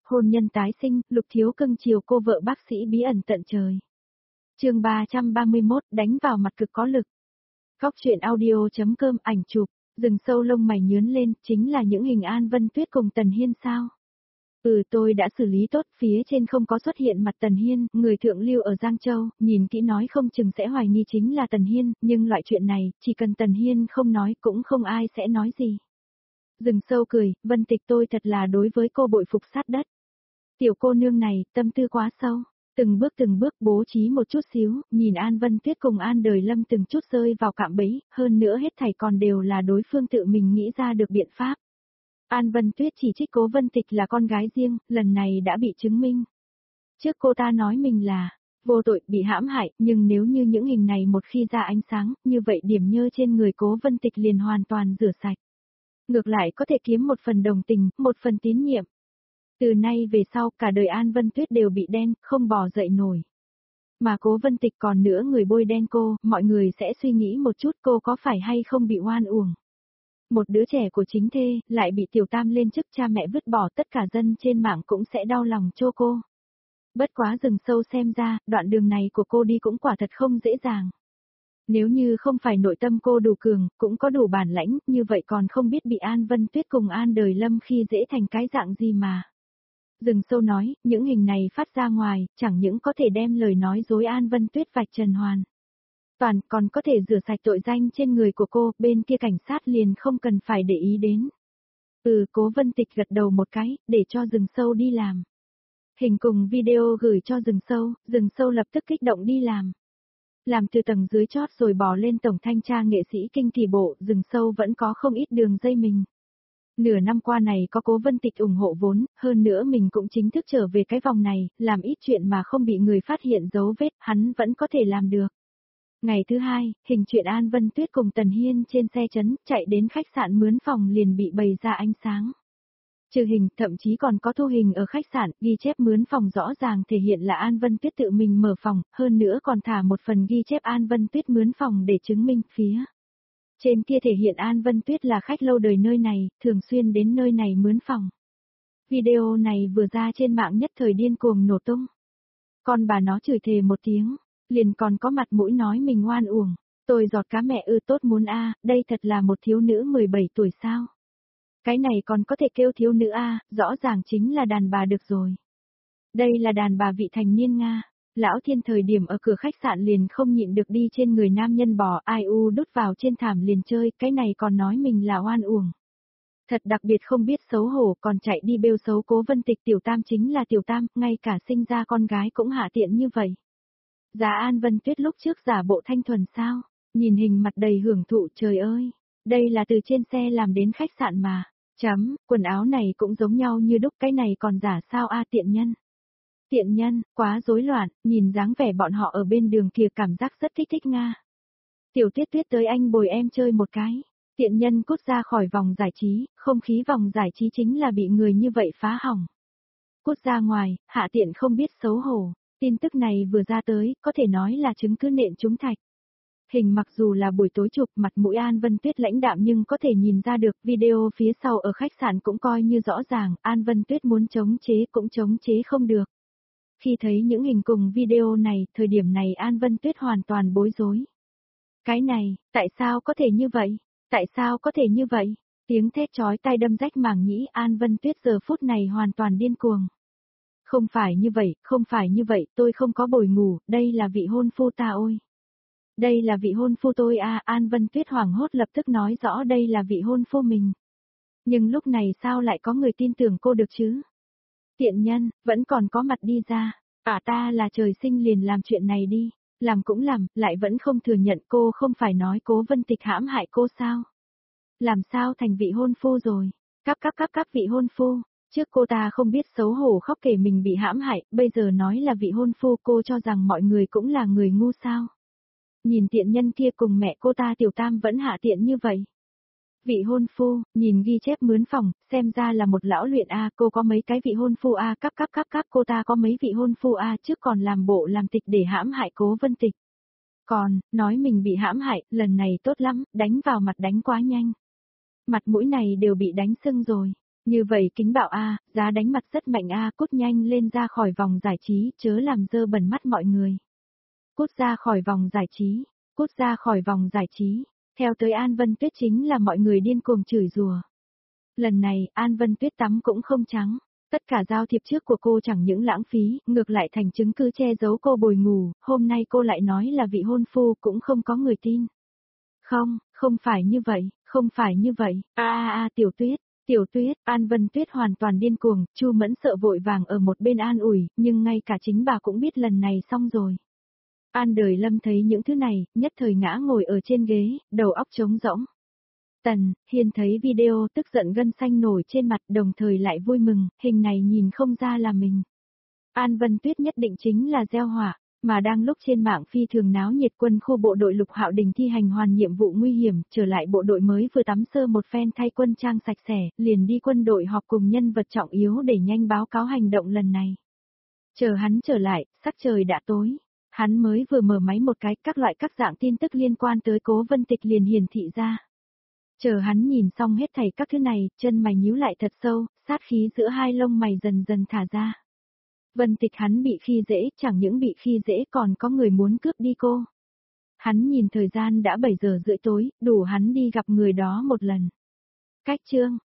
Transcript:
Hôn nhân tái sinh, Lục Thiếu cưng chiều cô vợ bác sĩ bí ẩn tận trời. Chương 331, đánh vào mặt cực có lực. Góc truyện audio.com ảnh chụp, rừng sâu lông mày nhướn lên, chính là những hình An Vân Tuyết cùng Tần Hiên sao? Tôi đã xử lý tốt, phía trên không có xuất hiện mặt Tần Hiên, người thượng lưu ở Giang Châu, nhìn kỹ nói không chừng sẽ hoài nghi chính là Tần Hiên, nhưng loại chuyện này, chỉ cần Tần Hiên không nói cũng không ai sẽ nói gì. Rừng sâu cười, Vân Tịch tôi thật là đối với cô bội phục sát đất. Tiểu cô nương này, tâm tư quá sâu, từng bước bố trí một chút xíu, nhìn An Vân Tuyết cùng An Đời Lâm từng chút rơi vào cạm bẫy, hơn nữa hết thảy còn đều là đối phương tự mình nghĩ ra được biện pháp. An Vân Tuyết chỉ trích Cố Vân Tịch là con gái riêng, lần này đã bị chứng minh. Trước cô ta nói mình là vô tội, bị hãm hại, nhưng nếu như những hình này một khi ra ánh sáng, như vậy điểm nhơ trên người Cố Vân Tịch liền hoàn toàn rửa sạch. Ngược lại có thể kiếm một phần đồng tình, một phần tín nhiệm. Từ nay về sau, cả đời An Vân Tuyết đều bị đen, không bò dậy nổi. Mà Cố Vân Tịch còn nữa người bôi đen cô, mọi người sẽ suy nghĩ một chút cô có phải hay không bị oan uổng. Một đứa trẻ của chính thê, lại bị tiểu tam lên chức cha mẹ vứt bỏ, tất cả dân trên mạng cũng sẽ đau lòng cho cô. Bất quá rừng sâu xem ra, đoạn đường này của cô đi cũng quả thật không dễ dàng. Nếu như không phải nội tâm cô đủ cường, cũng có đủ bản lãnh, như vậy còn không biết bị An Vân Tuyết cùng An Đời Lâm khi dễ thành cái dạng gì mà. Rừng sâu nói, những hình này phát ra ngoài, chẳng những có thể đem lời nói dối An Vân Tuyết vạch trần hoàn. Toàn còn có thể rửa sạch tội danh trên người của cô, bên kia cảnh sát liền không cần phải để ý đến. Cố Vân Tịch gật đầu một cái, để cho rừng sâu đi làm. Hình cùng video gửi cho rừng sâu lập tức kích động đi làm. Làm từ tầng dưới chót rồi bỏ lên tổng thanh tra nghệ sĩ kinh thì bộ, rừng sâu vẫn có không ít đường dây mình. Nửa năm qua này có Cố Vân Tịch ủng hộ vốn, hơn nữa mình cũng chính thức trở về cái vòng này, làm ít chuyện mà không bị người phát hiện dấu vết, hắn vẫn có thể làm được. Ngày thứ hai, hình chuyện An Vân Tuyết cùng Tần Hiên trên xe chấn, chạy đến khách sạn mướn phòng liền bị bày ra ánh sáng. Trừ hình, thậm chí còn có thu hình ở khách sạn, ghi chép mướn phòng rõ ràng thể hiện là An Vân Tuyết tự mình mở phòng, hơn nữa còn thả một phần ghi chép An Vân Tuyết mướn phòng để chứng minh phía. Trên kia thể hiện An Vân Tuyết là khách lâu đời nơi này, thường xuyên đến nơi này mướn phòng. Video này vừa ra trên mạng nhất thời điên cuồng nổ tung. Con bà nó chửi thề một tiếng, liền còn có mặt mũi nói mình oan uổng. Tôi giọt cá mẹ tốt muốn đây thật là một thiếu nữ 17 tuổi sao? Cái này còn có thể kêu thiếu nữ rõ ràng chính là đàn bà được rồi. Đây là đàn bà vị thành niên Nga. Lão Thiên thời điểm ở cửa khách sạn liền không nhịn được đi trên người nam nhân bò, ai đút vào trên thảm liền chơi, cái này còn nói mình là oan uổng. Thật đặc biệt không biết xấu hổ, còn chạy đi bêu xấu Cố Vân Tịch tiểu tam chính là tiểu tam, ngay cả sinh ra con gái cũng hạ tiện như vậy. Giá An Vân Tuyết lúc trước giả bộ thanh thuần sao, nhìn hình mặt đầy hưởng thụ, trời ơi, đây là từ trên xe làm đến khách sạn mà, quần áo này cũng giống nhau như đúc, cái này còn giả sao tiện nhân. Tiện nhân, quá rối loạn, nhìn dáng vẻ bọn họ ở bên đường kia cảm giác rất kích thích Nga. Tiểu Tuyết Tuyết tới anh bồi em chơi một cái. Tiện nhân cút ra khỏi vòng giải trí, không khí vòng giải trí chính là bị người như vậy phá hỏng. Cút ra ngoài, hạ tiện không biết xấu hổ. Tin tức này vừa ra tới, có thể nói là chứng cứ nện trúng thạch. Hình mặc dù là buổi tối chụp, mặt mũi An Vân Tuyết lãnh đạm nhưng có thể nhìn ra được, video phía sau ở khách sạn cũng coi như rõ ràng, An Vân Tuyết muốn chống chế cũng chống chế không được. Khi thấy những hình cùng video này, thời điểm này An Vân Tuyết hoàn toàn bối rối. Cái này, tại sao có thể như vậy? Tại sao có thể như vậy? Tiếng thét chói tai đâm rách màng nhĩ, An Vân Tuyết giờ phút này hoàn toàn điên cuồng. Không phải như vậy, tôi không có bồi ngủ, đây là vị hôn phu ta ôi. Đây là vị hôn phu tôi An Vân Tuyết hoảng hốt lập tức nói rõ đây là vị hôn phu mình. Nhưng lúc này sao lại có người tin tưởng cô được chứ? Tiện nhân, vẫn còn có mặt đi ra, ta là trời sinh liền làm chuyện này đi, làm cũng làm, lại vẫn không thừa nhận, cô không phải nói Cố Vân Tịch hãm hại cô sao? Làm sao thành vị hôn phu rồi? Các vị hôn phu. Trước cô ta không biết xấu hổ khóc kể mình bị hãm hại, bây giờ nói là vị hôn phu, cô cho rằng mọi người cũng là người ngu sao. Nhìn tiện nhân kia cùng mẹ cô ta tiểu tam vẫn hạ tiện như vậy. Vị hôn phu, nhìn ghi chép mướn phòng, xem ra là một lão luyện cô có mấy cái vị hôn phu các cô ta có mấy vị hôn phu trước còn làm bộ làm tịch để hãm hại Cố Vân Tịch. Còn, nói mình bị hãm hại, lần này tốt lắm, đánh vào mặt đánh quá nhanh. Mặt mũi này đều bị đánh sưng rồi. Như vậy kính bảo a, giá đánh mặt rất mạnh a, cút nhanh lên ra khỏi vòng giải trí, chớ làm dơ bẩn mắt mọi người. Cút ra khỏi vòng giải trí, cút ra khỏi vòng giải trí. Theo tới An Vân Tuyết chính là mọi người điên cuồng chửi rủa. Lần này, An Vân Tuyết tắm cũng không trắng. Tất cả giao thiệp trước của cô chẳng những lãng phí, ngược lại thành chứng cứ che giấu cô bồi ngủ, hôm nay cô lại nói là vị hôn phu cũng không có người tin. Không, không phải như vậy, không phải như vậy, Tiểu Tuyết, An Vân Tuyết hoàn toàn điên cuồng, Chu Mẫn sợ vội vàng ở một bên an ủi, nhưng ngay cả chính bà cũng biết lần này xong rồi. An Đời Lâm thấy những thứ này, nhất thời ngã ngồi ở trên ghế, đầu óc trống rỗng. Tần Hiên thấy video tức giận gân xanh nổi trên mặt, đồng thời lại vui mừng, hình này nhìn không ra là mình. An Vân Tuyết nhất định chính là gieo họa, mà đang lúc trên mạng phi thường náo nhiệt quân khu bộ đội Lục Hạo Đình thi hành hoàn nhiệm vụ nguy hiểm, trở lại bộ đội mới vừa tắm sơ một phen thay quân trang sạch sẽ, liền đi quân đội họp cùng nhân vật trọng yếu để nhanh báo cáo hành động lần này. Chờ hắn trở lại, sắc trời đã tối. Hắn mới vừa mở máy một cái, các loại các dạng tin tức liên quan tới Cố Vân Tịch liền hiển thị ra. Chờ hắn nhìn xong hết thảy các thứ này, chân mày nhíu lại thật sâu, sát khí giữa hai lông mày dần dần thả ra. Vân Tịch hắn bị khi dễ, chẳng những bị khi dễ còn có người muốn cướp đi cô. Hắn nhìn thời gian đã 7 giờ rưỡi tối, đủ hắn đi gặp người đó một lần. Cách chương